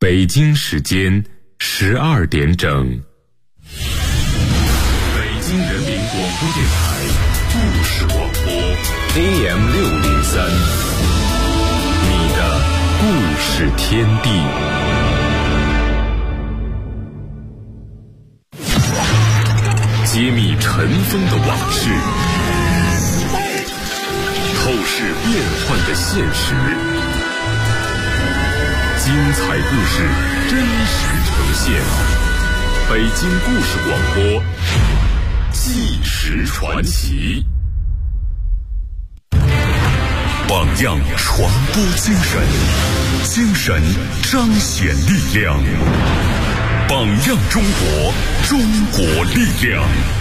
北京时间12点整。北京人民广播电台故事广播 AM603， 你的故事天地。揭秘尘封的往事，透视变幻的现实，精彩故事真实呈现。北京故事广播，纪实传奇。榜样传播精神，精神彰显力量。榜样中国，中国力量。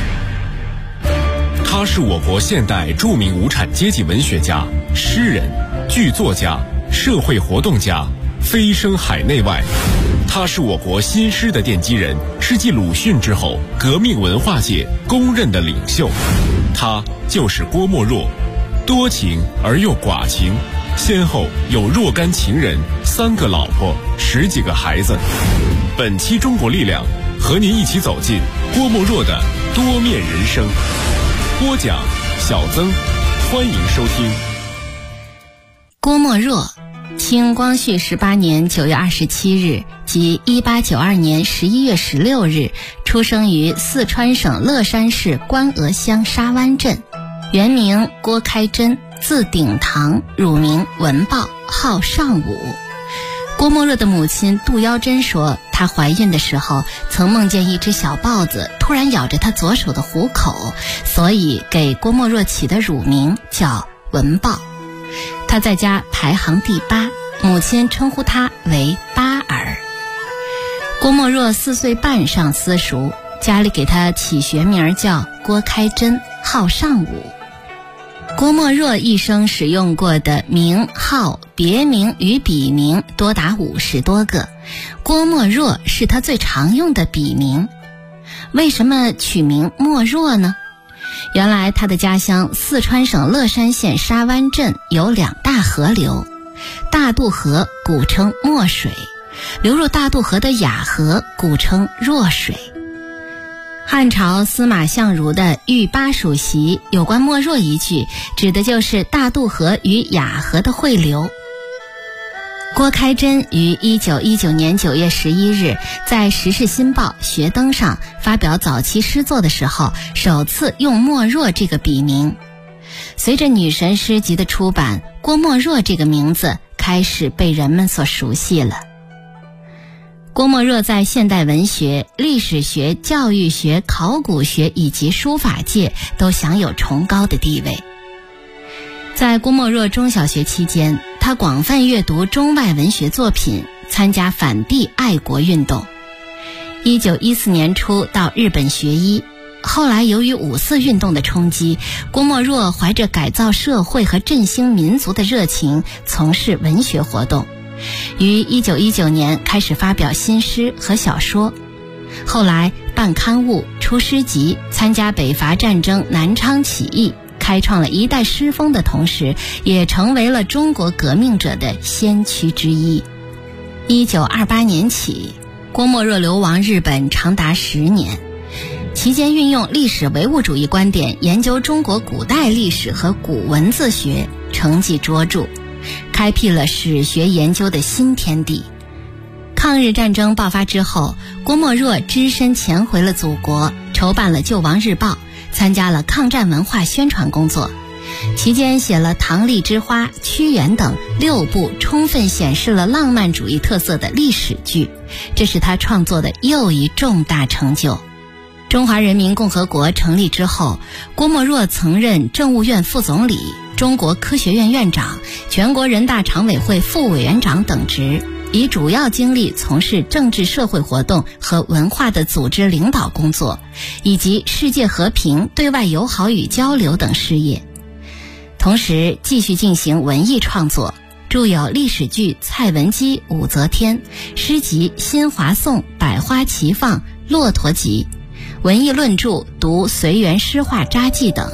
他是我国现代著名无产阶级文学家、诗人、剧作家、社会活动家，飞升海内外。他是我国新诗的奠基人，是继鲁迅之后革命文化界公认的领袖。他就是郭沫若，多情而又寡情，先后有若干情人、3个老婆、10几个孩子。本期中国力量和您一起走进郭沫若的多面人生。播讲小曾，欢迎收听。 郭沫若，清光绪18年9月27日及1892年11月16日出生于四川省乐山市关峨乡沙湾镇，原名郭开珍，字鼎堂，乳名文豹，号尚武。郭沫若的母亲杜腰珍说，她怀孕的时候曾梦见一只小豹子突然咬着她左手的虎口，所以给郭沫若起的乳名叫文豹。她在家排行第8，母亲称呼她为八儿。郭沫若4岁半上私塾，家里给她起学名叫郭开珍，号尚武。郭沫若一生使用过的名号、别名与笔名多达50多个，郭沫若是他最常用的笔名。为什么取名沫若呢？原来他的家乡四川省乐山县沙湾镇有2大河流，大渡河古称沫水，流入大渡河的雅河古称若水。汉朝司马相如的《御巴蜀习》有关沫若一句，指的就是大渡河与雅河的汇流。郭开珍于1919年9月11日在《时事新报》学登上发表早期诗作的时候，首次用沫若这个笔名。随着女神诗集的出版，郭沫若这个名字开始被人们所熟悉了。郭沫若在现代文学、历史学、教育学、考古学以及书法界都享有崇高的地位。在郭沫若中小学期间，他广泛阅读中外文学作品，参加反帝爱国运动。1914年初到日本学医，后来由于5四运动的冲击，郭沫若怀着改造社会和振兴民族的热情，从事文学活动。于1919年开始发表新诗和小说，后来办刊物、出诗集，参加北伐战争、南昌起义，开创了一代诗风的同时，也成为了中国革命者的先驱之一。1928年起，郭沫若流亡日本长达10年，期间运用历史唯物主义观点研究中国古代历史和古文字学，成绩卓著，开辟了史学研究的新天地。抗日战争爆发之后，郭沫若只身潜回了祖国，筹办了《救亡日报》，参加了抗战文化宣传工作。期间写了《唐丽之花》《屈原》等6部充分显示了浪漫主义特色的历史剧，这是他创作的又一重大成就。中华人民共和国成立之后，郭沫若曾任政务院副总理、中国科学院院长、全国人大常委会副委员长等职，以主要精力从事政治社会活动和文化的组织领导工作，以及世界和平、对外友好与交流等事业。同时继续进行文艺创作，著有历史剧《蔡文姬》《武则天》，诗集《新华颂》《百花齐放》《骆驼集》，文艺论著《读随园诗画札记》等。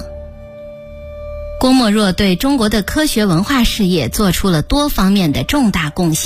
郭沫若对中国的科学文化事业做出了多方面的重大贡献，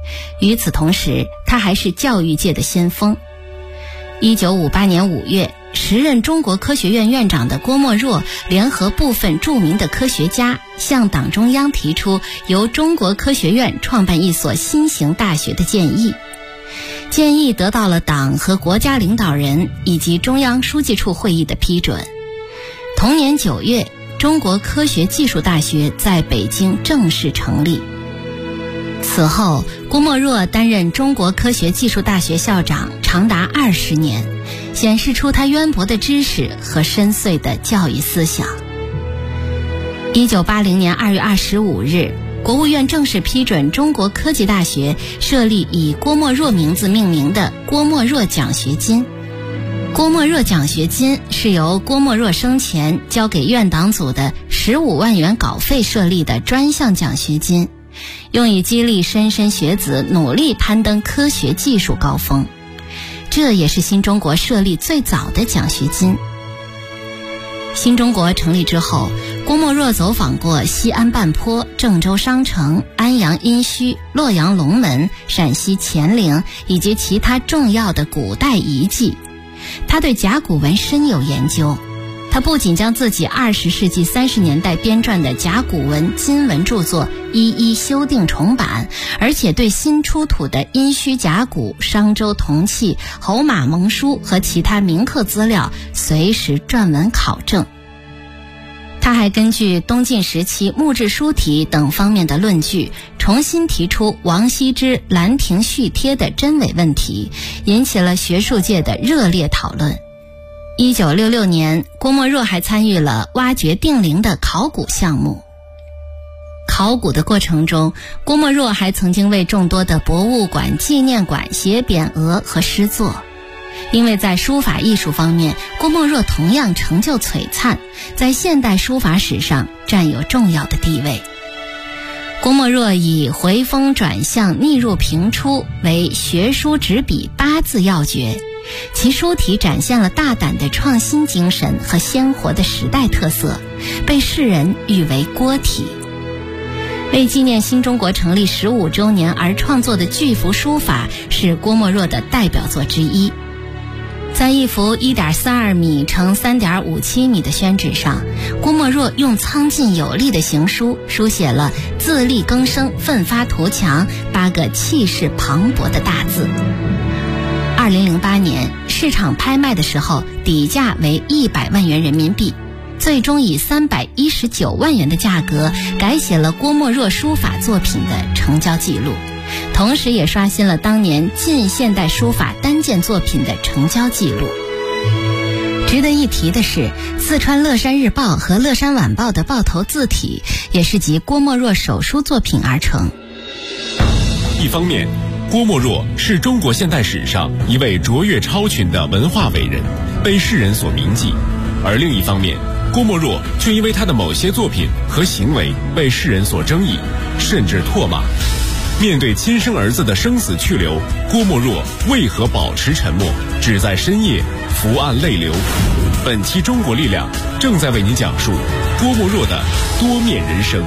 与此同时，他还是教育界的先锋。1958年5月，时任中国科学院院长的郭沫若联合部分著名的科学家，向党中央提出由中国科学院创办一所新型大学的建议。建议得到了党和国家领导人以及中央书记处会议的批准。同年9月，中国科学技术大学在北京正式成立。此后，郭沫若担任中国科学技术大学校长长达20年，显示出他渊博的知识和深邃的教育思想。1980年2月25日，国务院正式批准中国科技大学设立以郭沫若名字命名的郭沫若奖学金。郭沫若奖学金是由郭沫若生前交给院党组的15万元稿费设立的专项奖学金，用以激励莘莘学子努力攀登科学技术高峰。这也是新中国设立最早的奖学金。新中国成立之后，郭沫若走访过西安半坡、郑州商城、安阳殷墟、洛阳龙门、陕西乾陵以及其他重要的古代遗迹。他对甲骨文深有研究，他不仅将自己20世纪30年代编撰的甲骨文、金文著作一一修订重版，而且对新出土的殷墟甲骨、商周铜器、侯马盟书和其他铭刻资料随时撰文考证。他还根据东晋时期木质书体等方面的论据，重新提出王羲之《兰亭序帖》的真伪问题，引起了学术界的热烈讨论。1966年，郭沫若还参与了挖掘定陵的考古项目。考古的过程中，郭沫若还曾经为众多的博物馆、纪念馆写匾额和诗作。因为在书法艺术方面，郭沫若同样成就璀璨，在现代书法史上占有重要的地位。郭沫若以回风转向、逆入平出为学书执笔8字要诀，其书体展现了大胆的创新精神和鲜活的时代特色，被世人誉为郭体。为纪念新中国成立15周年而创作的巨幅书法是郭沫若的代表作之一。在一幅1.42米乘3.57米的宣纸上，郭沫若用苍劲有力的行书书写了“自力更生，奋发图强”8个气势磅礴的大字。2008年市场拍卖的时候，底价为100万元人民币，最终以319万元的价格改写了郭沫若书法作品的成交记录，同时也刷新了当年近现代书法单件作品的成交记录。值得一提的是，四川乐山日报和乐山晚报的报头字体也是集郭沫若手书作品而成。 一方面，郭沫若是中国现代史上一位卓越超群的文化伟人，被世人所铭记；而另一方面，郭沫若却因为他的某些作品和行为被世人所争议，甚至唾骂。面对亲生儿子的生死去留，郭沫若为何保持沉默，只在深夜伏案泪流？本期中国力量正在为您讲述郭沫若的多面人生。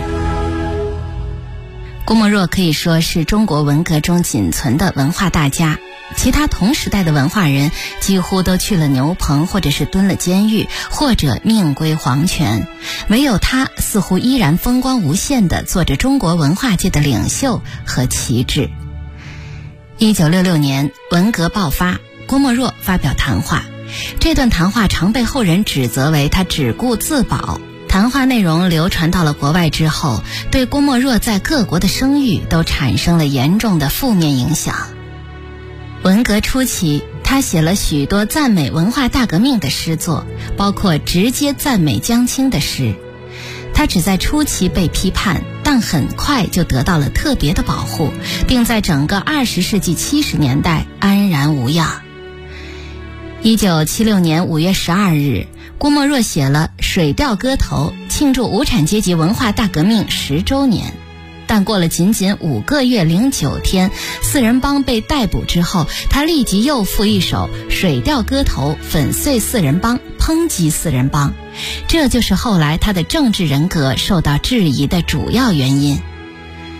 郭沫若可以说是中国文革中仅存的文化大家，其他同时代的文化人几乎都去了牛棚，或者是蹲了监狱，或者命归黄泉，唯有他似乎依然风光无限地做着中国文化界的领袖和旗帜。1966年文革爆发，郭沫若发表谈话，这段谈话常被后人指责为他只顾自保。谈话内容流传到了国外之后，对郭沫若在各国的声誉都产生了严重的负面影响。文革初期，他写了许多赞美文化大革命的诗作，包括直接赞美江青的诗。他只在初期被批判，但很快就得到了特别的保护，并在整个20世纪70年代安然无恙。1976年5月12日，郭沫若写了《水调歌头》，庆祝无产阶级文化大革命10周年。但过了仅仅5个月09天，四人帮被逮捕之后，他立即又赋一首《水调歌头》，粉碎四人帮，抨击四人帮。这就是后来他的政治人格受到质疑的主要原因。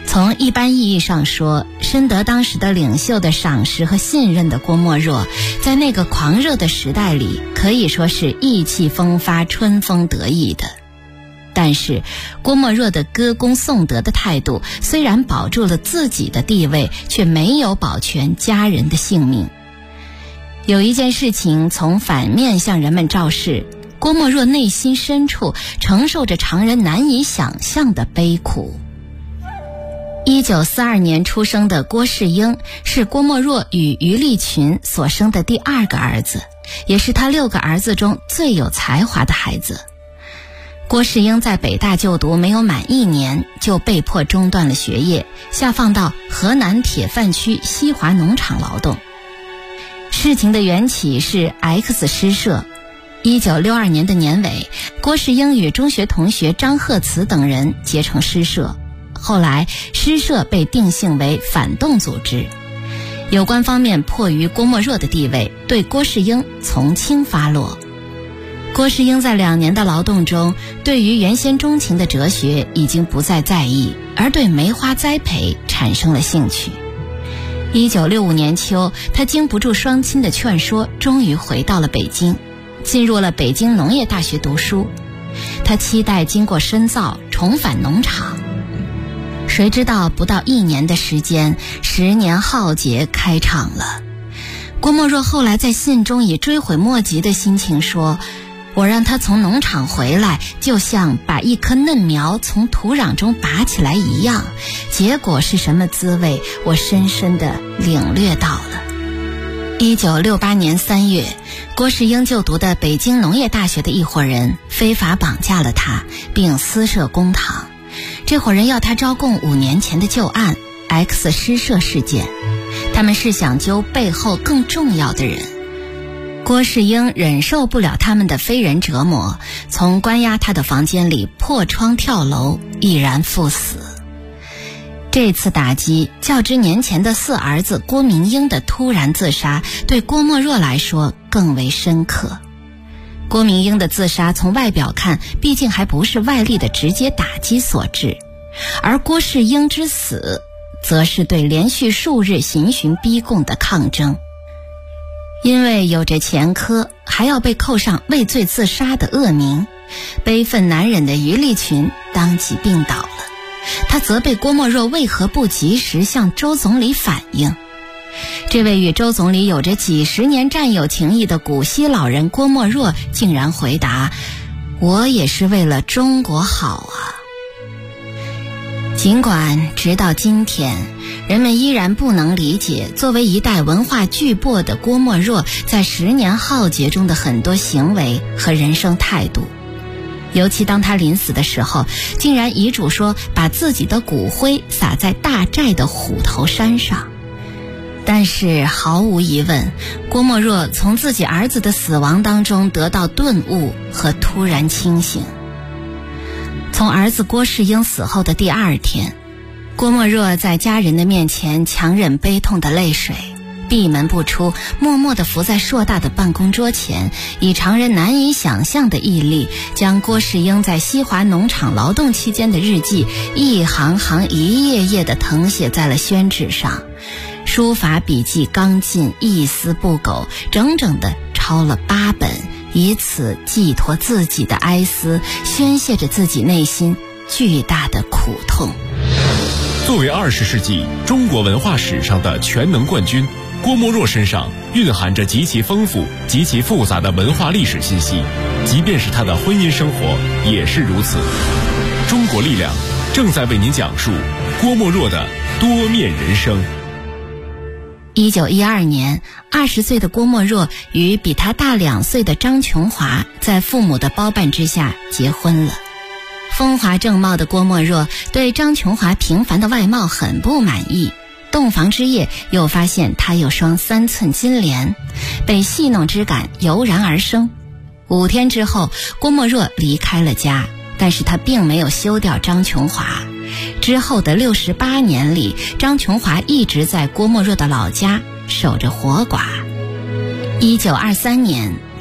从一般意义上说，深得当时的领袖的赏识和信任的郭沫若，在那个狂热的时代里，可以说是意气风发、春风得意的。但是郭沫若的歌功颂德的态度，虽然保住了自己的地位，却没有保全家人的性命。有一件事情从反面向人们昭示，郭沫若内心深处承受着常人难以想象的悲苦。1942年出生的郭世英是郭沫若与余丽群所生的第2个儿子，也是他6个儿子中最有才华的孩子。郭世英在北大就读没有满1年，就被迫中断了学业，下放到河南铁范区西华农场劳动。事情的缘起是 X 诗社。1962年的年尾，郭世英与中学同学张鹤慈等人结成诗社，后来诗社被定性为反动组织。有关方面迫于郭沫若的地位，对郭世英从轻发落。郭世英在2年的劳动中，对于原先钟情的哲学已经不再在意，而对梅花栽培产生了兴趣。1965年秋，他经不住双亲的劝说，终于回到了北京，进入了北京农业大学读书。他期待经过深造重返农场，谁知道不到1年的时间，10年浩劫开场了。郭沫若后来在信中以追悔莫及的心情说，我让他从农场回来，就像把一棵嫩苗从土壤中拔起来一样，结果是什么滋味，我深深地领略到了。1968年3月，郭世英就读的北京农业大学的一伙人非法绑架了他，并私设公堂。这伙人要他招供5年前的旧案 X 诗社事件，他们是想揪背后更重要的人。郭世英忍受不了他们的非人折磨，从关押他的房间里破窗跳楼，毅然赴死。这次打击较之年前的4儿子郭明英的突然自杀，对郭沫若来说更为深刻。郭明英的自杀从外表看，毕竟还不是外力的直接打击所致，而郭世英之死，则是对连续数日刑讯逼供的抗争。因为有着前科，还要被扣上畏罪自杀的恶名，悲愤难忍的余丽群当即病倒了。他责备郭沫若为何不及时向周总理反映。这位与周总理有着几十年战友情谊的古稀老人郭沫若竟然回答，我也是为了中国好啊。尽管直到今天，人们依然不能理解作为一代文化巨擘的郭沫若在10年浩劫中的很多行为和人生态度。尤其当他临死的时候，竟然遗嘱说把自己的骨灰撒在大寨的虎头山上。但是毫无疑问，郭沫若从自己儿子的死亡当中得到顿悟和突然清醒。从儿子郭世英死后的第2天，郭沫若在家人的面前强忍悲痛的泪水，闭门不出，默默地伏在硕大的办公桌前，以常人难以想象的毅力，将郭世英在西华农场劳动期间的日记一行行一页页地誊写在了宣纸上，书法笔记刚劲，一丝不苟，整整地抄了8本，以此寄托自己的哀思，宣泄着自己内心巨大的苦痛。 作为20世纪中国文化史上的全能冠军，郭沫若身上蕴含着极其丰富、极其复杂的文化历史信息，即便是他的婚姻生活也是如此。中国力量正在为您讲述郭沫若的多面人生。 1912年，20岁的郭沫若与比他大2岁的张琼华在父母的包办之下结婚了。风华正茂的郭沫若对张琼华平凡的外貌很不满意，洞房之夜又发现她有双3寸金莲，被戏弄之感油然而生。5天之后，郭沫若离开了家，但是她并没有休掉张琼华。之后的68年里，张琼华一直在郭沫若的老家守着活寡。1923年，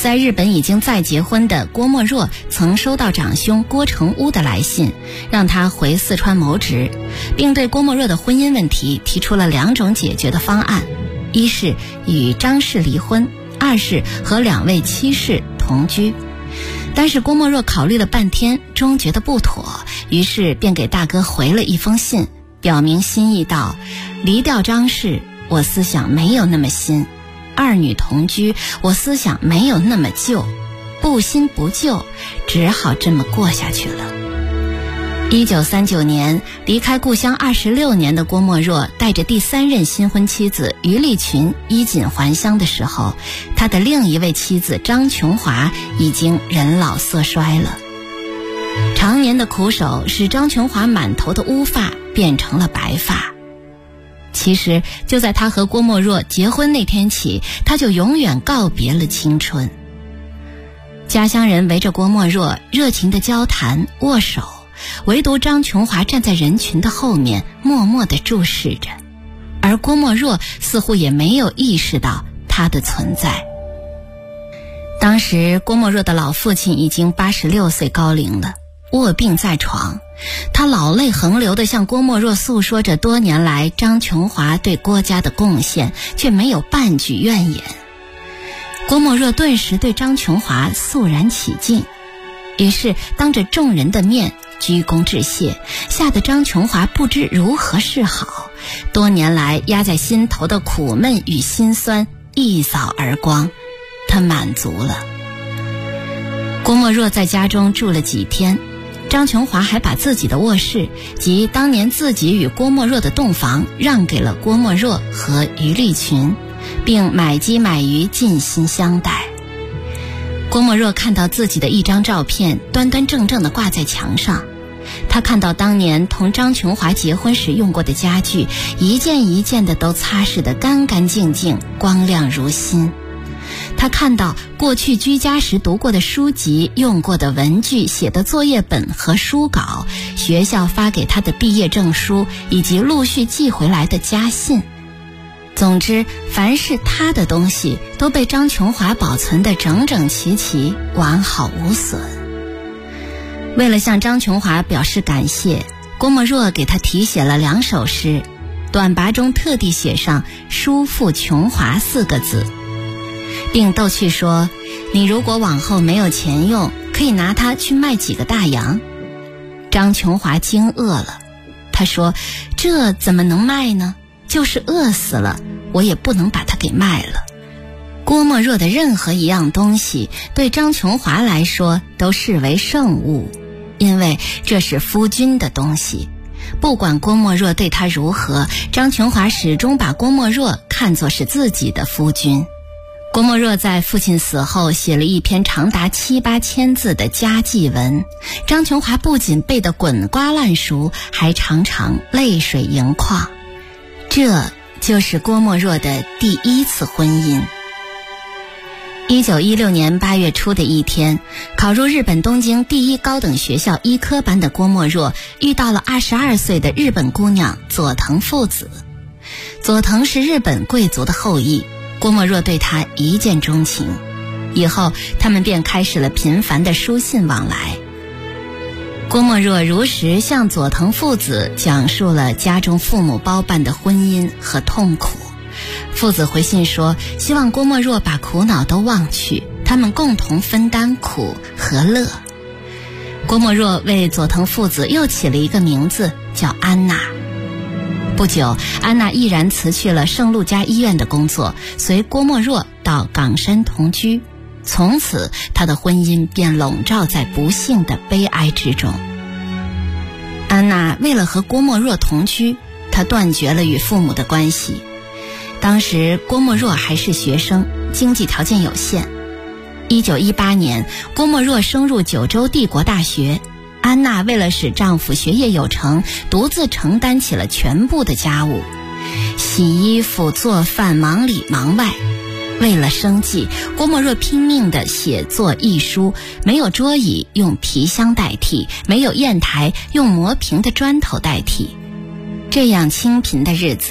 在日本已经再结婚的郭沫若曾收到长兄郭成乌的来信，让他回四川谋职，并对郭沫若的婚姻问题提出了2种解决的方案：一是与张氏离婚，二是和2位妻室同居。但是郭沫若考虑了半天，终觉得不妥，于是便给大哥回了一封信，表明心意道：离掉张氏，我思想没有那么新；二女同居，我思想没有那么旧，不新不旧，只好这么过下去了。1939年，离开故乡26年的郭沫若带着第3任新婚妻子于丽群衣锦还乡的时候，他的另一位妻子张琼华已经人老色衰了。常年的苦守使张琼华满头的乌发变成了白发。其实就在他和郭沫若结婚那天起，他就永远告别了青春。家乡人围着郭沫若热情地交谈握手，唯独张琼华站在人群的后面默默地注视着，而郭沫若似乎也没有意识到他的存在。当时郭沫若的老父亲已经86岁高龄了，卧病在床，他老泪横流地向郭沫若诉说着多年来张琼华对郭家的贡献，却没有半句怨言。郭沫若顿时对张琼华肃然起敬，于是当着众人的面鞠躬致谢，吓得张琼华不知如何是好，多年来压在心头的苦闷与心酸一扫而光，他满足了。郭沫若在家中住了几天，张琼华还把自己的卧室及当年自己与郭沫若的洞房让给了郭沫若和于丽群，并买鸡买鱼尽心相待。郭沫若看到自己的一张照片端端正正地挂在墙上，他看到当年同张琼华结婚时用过的家具，一件一件的都擦拭得干干净净，光亮如新。他看到过去居家时读过的书籍、用过的文具、写的作业本和书稿，学校发给他的毕业证书，以及陆续寄回来的家信。总之，凡是他的东西都被张琼华保存得整整齐齐，完好无损。为了向张琼华表示感谢，郭沫若给他题写了2首诗，短跋中特地写上叔父琼华4个字，并逗趣说，你如果往后没有钱用，可以拿它去卖几个大洋。张琼华惊愕了，他说，这怎么能卖呢？就是饿死了，我也不能把它给卖了。郭沫若的任何一样东西对张琼华来说都视为圣物，因为这是夫君的东西。不管郭沫若对他如何，张琼华始终把郭沫若看作是自己的夫君。郭沫若在父亲死后写了一篇长达7、8千字的家祭文，张琼华不仅背得滚瓜烂熟，还常常泪水盈眶。这就是郭沫若的第1次婚姻。1916年8月初的一天，考入日本东京第1高等学校医科班的郭沫若遇到了22岁的日本姑娘佐藤父子。佐藤是日本贵族的后裔，郭沫若对他一见钟情，以后他们便开始了频繁的书信往来。郭沫若如实向佐藤父子讲述了家中父母包办的婚姻和痛苦。父子回信说，希望郭沫若把苦恼都忘去，他们共同分担苦和乐。郭沫若为佐藤父子又起了一个名字，叫安娜。不久，安娜毅然辞去了圣路加医院的工作，随郭沫若到冈山同居。从此，她的婚姻便笼罩在不幸的悲哀之中。安娜为了和郭沫若同居，她断绝了与父母的关系。当时郭沫若还是学生，经济条件有限。1918年，郭沫若升入九州帝国大学，安娜为了使丈夫学业有成，独自承担起了全部的家务，洗衣服、做饭，忙里忙外。为了生计，郭沫若拼命地写作译书，没有桌椅用皮箱代替，没有砚台用磨平的砖头代替。这样清贫的日子，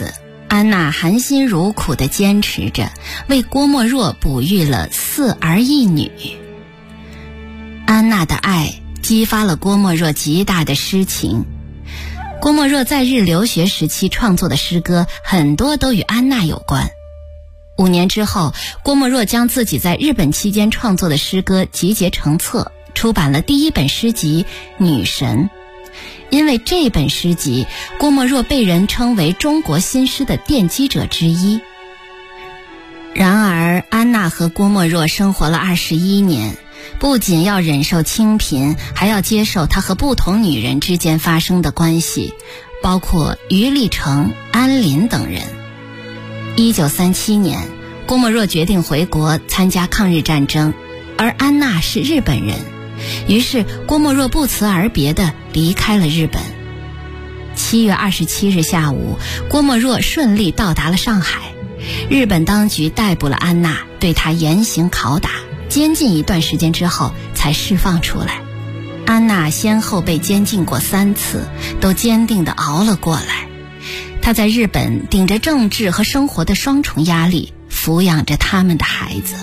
安娜含辛茹苦地坚持着，为郭沫若哺育了4儿1女。安娜的爱激发了郭沫若极大的诗情。郭沫若在日留学时期创作的诗歌很多都与安娜有关。5年之后，郭沫若将自己在日本期间创作的诗歌集结成册，出版了第1本诗集《女神》。因为这本诗集，郭沫若被人称为中国新诗的奠基者之一。然而，安娜和郭沫若生活了21年，不仅要忍受清贫，还要接受她和不同女人之间发生的关系，包括余立成、安林等人。1937年，郭沫若决定回国参加抗日战争，而安娜是日本人，于是郭沫若不辞而别地离开了日本。7月27日下午，郭沫若顺利到达了上海。日本当局逮捕了安娜，对她严刑拷打，监禁一段时间之后才释放出来。安娜先后被监禁过3次，都坚定地熬了过来。她在日本顶着政治和生活的双重压力，抚养着他们的孩子。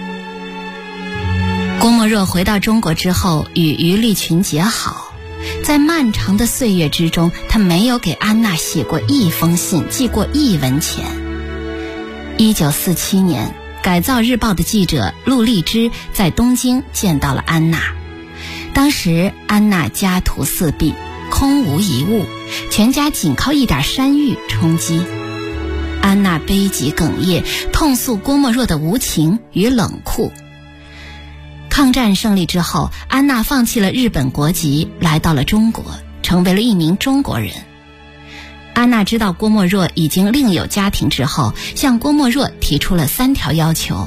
郭沫若回到中国之后，与余立群结好。在漫长的岁月之中，他没有给安娜写过1封信，寄过1文钱。1947年，改造日报的记者陆励之在东京见到了安娜。当时安娜家徒4壁，空无一物，全家仅靠一点山芋充饥。安娜悲极哽咽，痛诉郭沫若的无情与冷酷。抗战胜利之后，安娜放弃了日本国籍，来到了中国，成为了一名中国人。安娜知道郭沫若已经另有家庭之后，向郭沫若提出了3条要求：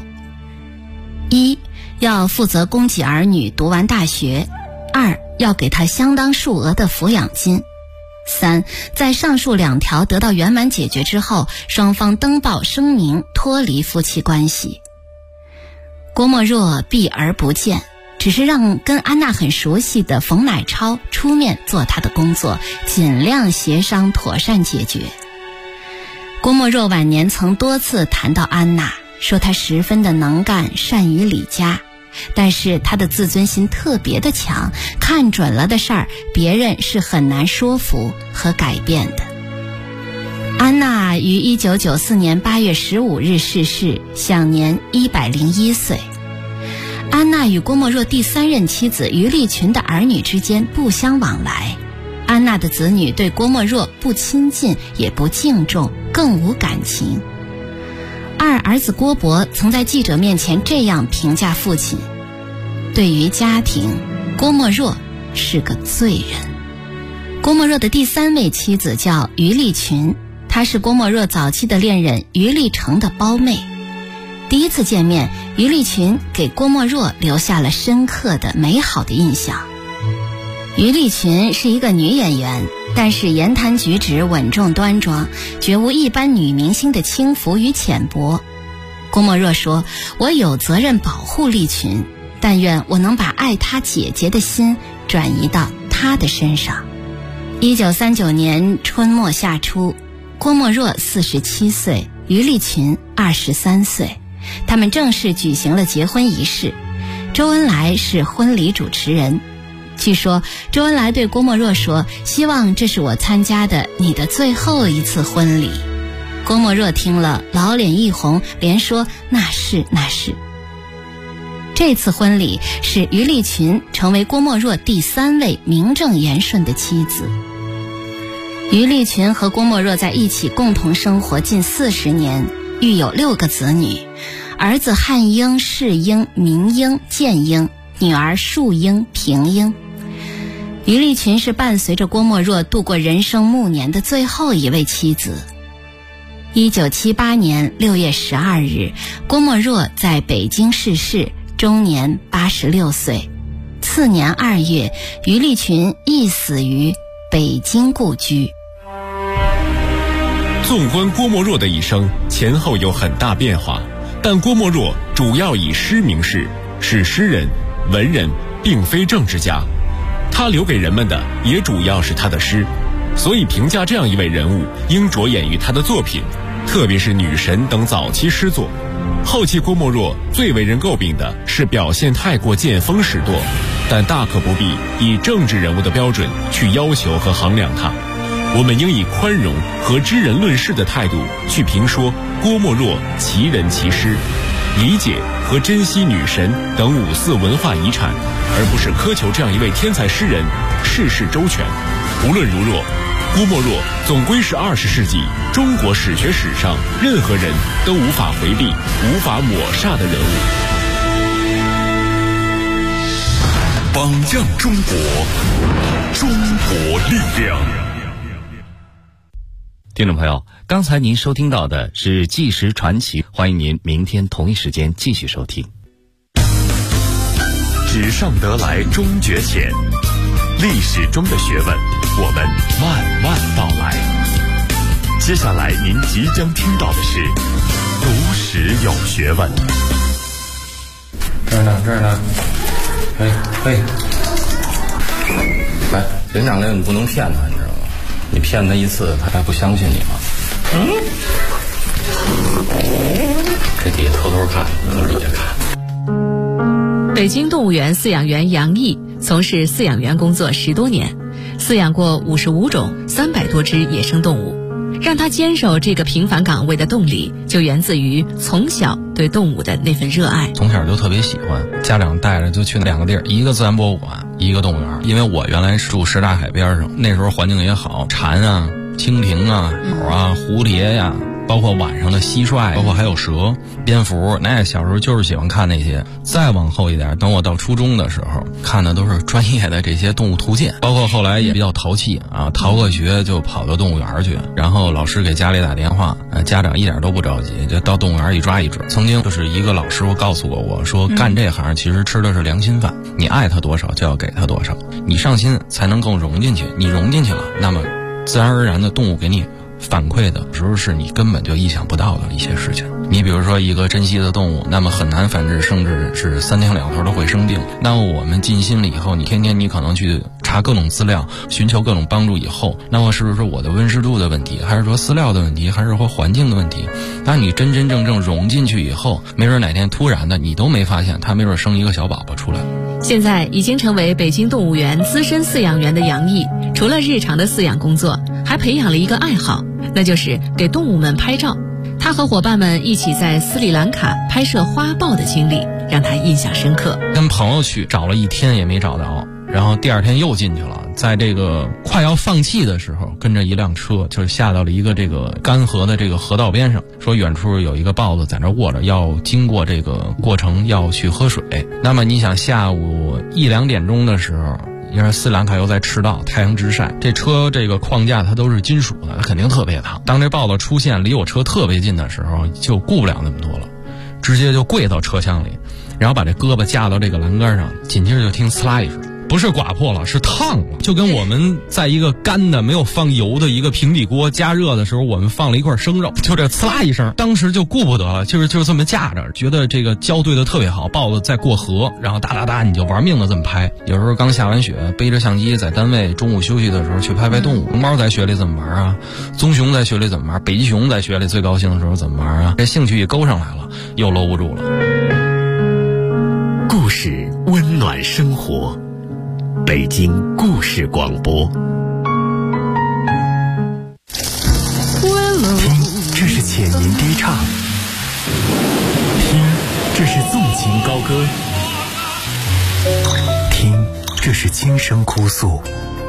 1. 要负责供给儿女读完大学； 2. 要给他相当数额的抚养金； 3. 在上述2条得到圆满解决之后，双方登报声明脱离夫妻关系。郭沫若避而不见，只是让跟安娜很熟悉的冯乃超出面做他的工作，尽量协商妥善解决。郭沫若晚年曾多次谈到安娜，说她十分的能干，善于理家，但是她的自尊心特别的强，看准了的事儿，别人是很难说服和改变的。安娜于1994年8月15日逝世，享年101岁。安娜与郭沫若第3任妻子余立群的儿女之间不相往来，安娜的子女对郭沫若不亲近也不敬重，更无感情。2儿子郭伯曾在记者面前这样评价父亲：对于家庭，郭沫若是个罪人。郭沫若的第3位妻子叫余立群，她是郭沫若早期的恋人余立成的胞妹。第一次见面，余立群给郭沫若留下了深刻的美好的印象。余立群是一个女演员，但是言谈举止稳重端庄，绝无一般女明星的轻浮与浅薄。郭沫若说：我有责任保护立群，但愿我能把爱她姐姐的心转移到她的身上。1939年春末夏初，郭沫若47岁，余立群23岁，他们正式举行了结婚仪式。周恩来是婚礼主持人。据说周恩来对郭沫若说：希望这是我参加的你的最后一次婚礼。郭沫若听了，老脸一红，连说那是那是。这次婚礼使余立群成为郭沫若第3位名正言顺的妻子。余立群和郭沫若在一起共同生活近40年，育有6个子女，儿子汉英、世英、明英、建英，女儿树英、平英。余立群是伴随着郭沫若度过人生暮年的最后一位妻子。1978年6月12日，郭沫若在北京逝世，终年86岁。次年2月，余立群亦死于北京故居。 纵观郭沫若的一生，前后有很大变化，但郭沫若主要以诗名世，是诗人、文人，并非政治家。他留给人们的也主要是他的诗。 所以评价这样一位人物，应着眼于他的作品，特别是《女神》等早期诗作。后期郭沫若最为人诟病的是表现太过见风使舵，但大可不必以政治人物的标准去要求和衡量他。我们应以宽容和知人论事的态度去评说郭沫若其人其诗，理解和珍惜女神等五四文化遗产，而不是苛求这样一位天才诗人事事周全。无论如若，郭沫若总归是20世纪中国史学史上任何人都无法回避、无法抹煞的人物。 榜样中国，中国力量。 听众朋友，刚才您收听到的是《纪实传奇》，欢迎您明天同一时间继续收听。 纸上得来终觉浅，历史中的学问，我们慢慢道来。接下来您即将听到的是读史有学问。 这儿呢，嘿，来，连长令你不能骗他，你知道吗？你骗他一次，他还不相信你吗？这底下偷偷看，搁底下看。 北京动物园饲养员杨毅从事饲养员工作10多年，饲养过55种300多只野生动物。让他坚守这个平凡岗位的动力，就源自于从小对动物的那份热爱。 从小就特别喜欢，家长带着就去2个地儿，一个自然博物馆，一个动物园。因为我原来是住什刹海边上，那时候环境也好，蝉啊、蜻蜓啊、鸟啊、蝴蝶呀，包括晚上的蟋蟀，包括还有蛇、蝙蝠，那小时候就是喜欢看那些。再往后一点，等我到初中的时候，看的都是专业的这些动物图鉴，包括后来也比较淘气啊，逃个学就跑到动物园去，然后老师给家里打电话，家长一点都不着急，就到动物园一抓一准。曾经就是一个老师傅告诉过我说，干这行其实吃的是良心饭，你爱他多少就要给他多少，你上心才能更融进去，你融进去了，那么自然而然的动物给你反馈的时候是你根本就意想不到的一些事情。你比如说一个珍稀的动物，那么很难繁殖，甚至是3天2头都会生病。那么我们尽心了以后，你天天你可能去查各种资料，寻求各种帮助以后，那么是不是我的温湿度的问题，还是说饲料的问题，还是说环境的问题？当你真真正正融进去以后，没准哪天突然的你都没发现，它没准生一个小宝宝出来。 现在已经成为北京动物园资深饲养员的杨毅，除了日常的饲养工作，还培养了一个爱好，那就是给动物们拍照。他和伙伴们一起在斯里兰卡拍摄花豹的经历让他印象深刻。 跟朋友去找了1天也没找到，然后第2天又进去了，在这个快要放弃的时候，跟着一辆车就是下到了一个这个干涸的这个河道边上，说远处有一个豹子在那卧着，要经过这个过程要去喝水。那么你想下午1、2点钟的时候，因为斯里兰卡又在赤道，太阳直晒，这车这个框架它都是金属的，它肯定特别烫。当这豹子出现离我车特别近的时候，就顾不了那么多了，直接就跪到车厢里，然后把这胳膊架到这个栏杆上，紧接着就听呲啦一声，不是刮破了，是烫了，就跟我们在一个干的没有放油的一个平底锅加热的时候，我们放了一块生肉，就这呲啦一声，当时就顾不得了，就是这么架着，觉得这个胶对的特别好，豹子在过河，然后哒哒哒你就玩命的这么拍。有时候刚下完雪，背着相机在单位中午休息的时候去拍拍动物。熊猫在雪里怎么玩啊？棕熊在雪里怎么玩？北极熊在雪里最高兴的时候怎么玩啊？这兴趣一勾上来了，又搂不住了。 故事温暖生活，北京故事广播。听，这是浅吟低唱；听，这是纵情高歌；听，这是轻声哭诉。